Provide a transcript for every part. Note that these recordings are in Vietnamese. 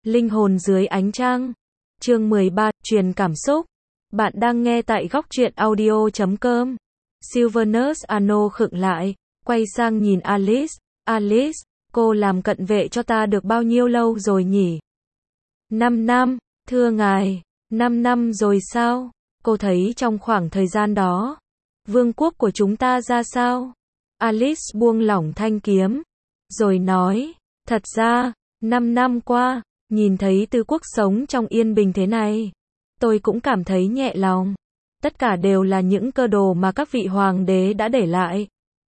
Linh hồn dưới ánh trăng. Chương 13, truyền cảm xúc. Bạn đang nghe tại góc truyện audio.com. Sylvanus Arnold khựng lại, quay sang nhìn Alice. Alice, cô làm cận vệ cho ta được bao nhiêu lâu rồi nhỉ? 5 năm, thưa ngài. 5 năm rồi sao? Cô thấy trong khoảng thời gian đó, vương quốc của chúng ta ra sao? Alice buông lỏng thanh kiếm, rồi nói, thật ra, 5 năm qua, nhìn thấy Tư Quốc sống trong yên bình thế này, tôi cũng cảm thấy nhẹ lòng. Tất cả đều là những cơ đồ mà các vị hoàng đế đã để lại.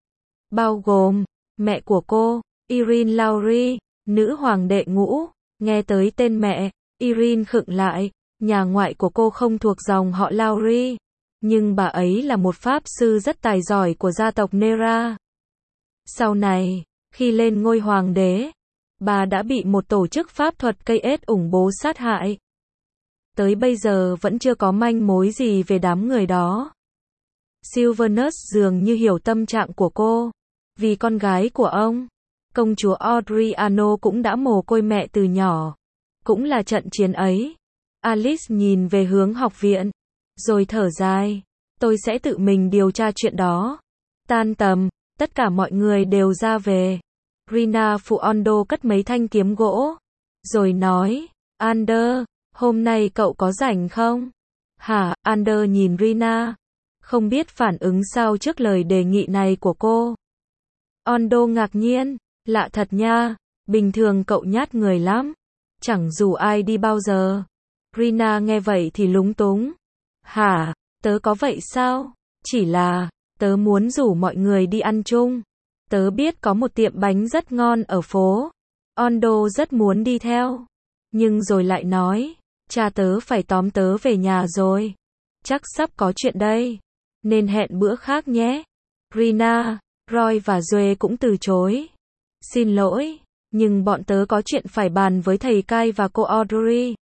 Bao gồm, mẹ của cô, Irene Lowry, nữ hoàng đệ ngũ. Nghe tới tên mẹ, Irene khựng lại, nhà ngoại của cô không thuộc dòng họ Lowry, nhưng bà ấy là một pháp sư rất tài giỏi của gia tộc Nera. Sau này, khi lên ngôi hoàng đế, bà đã bị một tổ chức pháp thuật cây ết ủng bố sát hại. Tới bây giờ vẫn chưa có manh mối gì về đám người đó. Sylvanus dường như hiểu tâm trạng của cô, vì con gái của ông, công chúa Adriano cũng đã mồ côi mẹ từ nhỏ. Cũng là trận chiến ấy. Alice nhìn về hướng học viện, rồi thở dài, tôi sẽ tự mình điều tra chuyện đó. Tan tầm, tất cả mọi người đều ra về. Rina Fuondo cất mấy thanh kiếm gỗ, rồi nói, Ander, hôm nay cậu có rảnh không? Hả? Ander nhìn Rina, không biết phản ứng sao trước lời đề nghị này của cô. Ondo ngạc nhiên, lạ thật nha, bình thường cậu nhát người lắm, chẳng rủ ai đi bao giờ. Rina nghe vậy thì lúng túng. Hả? Tớ có vậy sao? Chỉ là, tớ muốn rủ mọi người đi ăn chung. Tớ biết có một tiệm bánh rất ngon ở phố. Ondo rất muốn đi theo. Nhưng rồi lại nói, cha tớ phải tóm tớ về nhà rồi. Chắc sắp có chuyện đây. Nên hẹn bữa khác nhé. Rina, Roy và Duệ cũng từ chối. Xin lỗi, nhưng bọn tớ có chuyện phải bàn với thầy Kai và cô Audrey.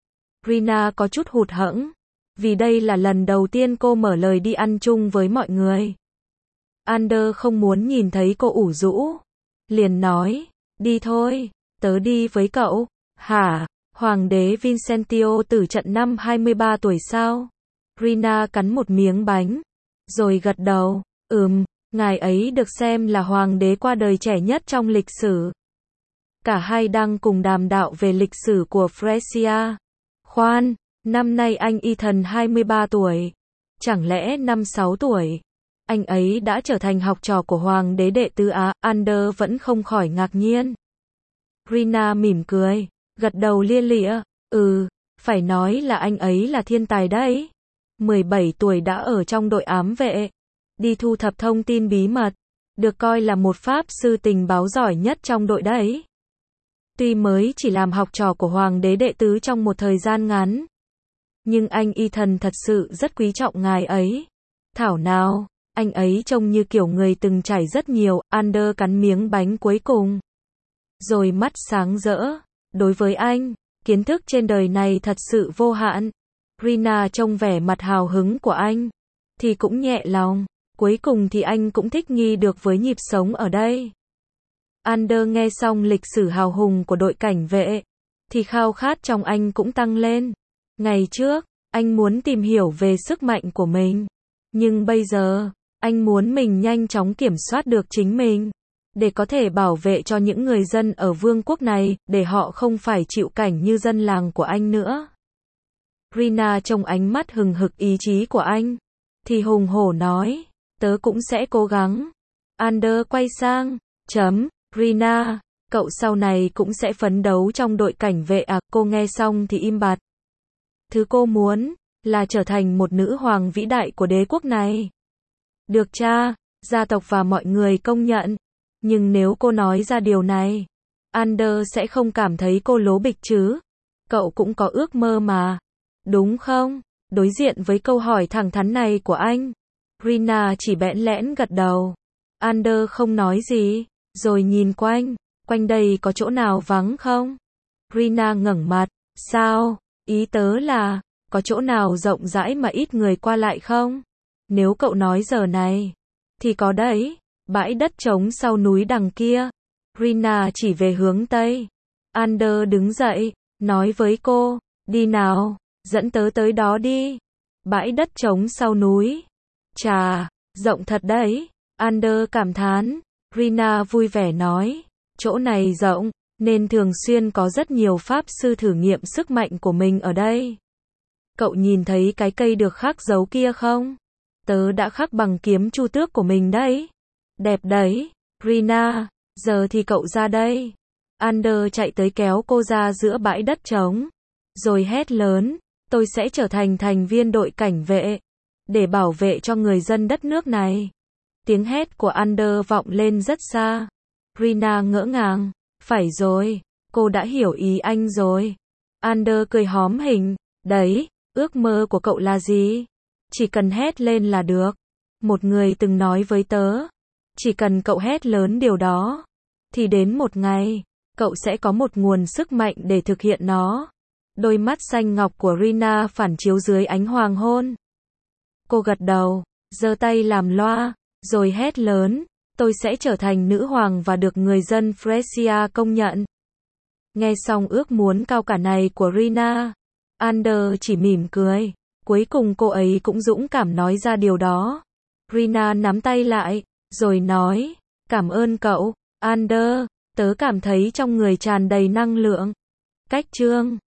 Rina có chút hụt hẫng, vì đây là lần đầu tiên cô mở lời đi ăn chung với mọi người. Ander không muốn nhìn thấy cô ủ rũ, liền nói, đi thôi, tớ đi với cậu. Hả? Hoàng đế Vincentio tử trận năm 23 tuổi sao? Rina cắn một miếng bánh, rồi gật đầu, ngài ấy được xem là hoàng đế qua đời trẻ nhất trong lịch sử. Cả hai đang cùng đàm đạo về lịch sử của Fresia. Khoan, năm nay anh Ethan 23 tuổi. Chẳng lẽ năm 6 tuổi, anh ấy đã trở thành học trò của hoàng đế đệ tứ á? Ander vẫn không khỏi ngạc nhiên. Rina mỉm cười, gật đầu lia lịa, phải nói là anh ấy là thiên tài đấy. 17 tuổi đã ở trong đội ám vệ, đi thu thập thông tin bí mật, được coi là một pháp sư tình báo giỏi nhất trong đội đấy. Tuy mới chỉ làm học trò của hoàng đế đệ tứ trong một thời gian ngắn, nhưng anh Ethan thật sự rất quý trọng ngài ấy. Thảo nào, anh ấy trông như kiểu người từng trải rất nhiều. Ander cắn miếng bánh cuối cùng, rồi mắt sáng rỡ. Đối với anh, kiến thức trên đời này thật sự vô hạn. Rina trông vẻ mặt hào hứng của anh, thì cũng nhẹ lòng. Cuối cùng thì anh cũng thích nghi được với nhịp sống ở đây. Ander nghe xong lịch sử hào hùng của đội cảnh vệ, thì khao khát trong anh cũng tăng lên. Ngày trước, anh muốn tìm hiểu về sức mạnh của mình. Nhưng bây giờ, anh muốn mình nhanh chóng kiểm soát được chính mình, để có thể bảo vệ cho những người dân ở vương quốc này, để họ không phải chịu cảnh như dân làng của anh nữa. Rina trong ánh mắt hừng hực ý chí của anh, thì hùng hổ nói, tớ cũng sẽ cố gắng. Ander quay sang, Rina, cậu sau này cũng sẽ phấn đấu trong đội cảnh vệ à? Cô nghe xong thì im bặt. Thứ cô muốn, là trở thành một nữ hoàng vĩ đại của đế quốc này. Được cha, gia tộc và mọi người công nhận. Nhưng nếu cô nói ra điều này, Ander sẽ không cảm thấy cô lố bịch chứ? Cậu cũng có ước mơ mà, đúng không? Đối diện với câu hỏi thẳng thắn này của anh, Rina chỉ bẽn lẽn gật đầu. Ander không nói gì, rồi nhìn quanh đây có chỗ nào vắng không? Rina ngẩng mặt, sao? Ý tớ là, có chỗ nào rộng rãi mà ít người qua lại không? Nếu cậu nói giờ này, thì có đấy, bãi đất trống sau núi đằng kia. Rina chỉ về hướng Tây. Ander đứng dậy, nói với cô, đi nào, dẫn tớ tới đó đi. Bãi đất trống sau núi. Chà, rộng thật đấy. Ander cảm thán. Rina vui vẻ nói, chỗ này rộng, nên thường xuyên có rất nhiều pháp sư thử nghiệm sức mạnh của mình ở đây. Cậu nhìn thấy cái cây được khắc dấu kia không? Tớ đã khắc bằng kiếm chu tước của mình đấy. Đẹp đấy, Rina, giờ thì cậu ra đây. Ander chạy tới kéo cô ra giữa bãi đất trống, rồi hét lớn, tôi sẽ trở thành thành viên đội cảnh vệ, để bảo vệ cho người dân đất nước này. Tiếng hét của Ander vọng lên rất xa. Rina ngỡ ngàng, phải rồi, cô đã hiểu ý anh rồi. Ander cười hóm hình, đấy, ước mơ của cậu là gì? Chỉ cần hét lên là được. Một người từng nói với tớ, chỉ cần cậu hét lớn điều đó, thì đến một ngày, cậu sẽ có một nguồn sức mạnh để thực hiện nó. Đôi mắt xanh ngọc của Rina phản chiếu dưới ánh hoàng hôn. Cô gật đầu, giơ tay làm loa, rồi hét lớn, tôi sẽ trở thành nữ hoàng và được người dân Fresia công nhận. Nghe xong ước muốn cao cả này của Rina, Ander chỉ mỉm cười. Cuối cùng cô ấy cũng dũng cảm nói ra điều đó. Rina nắm tay lại, rồi nói, cảm ơn cậu, Ander, tớ cảm thấy trong người tràn đầy năng lượng. Cách chương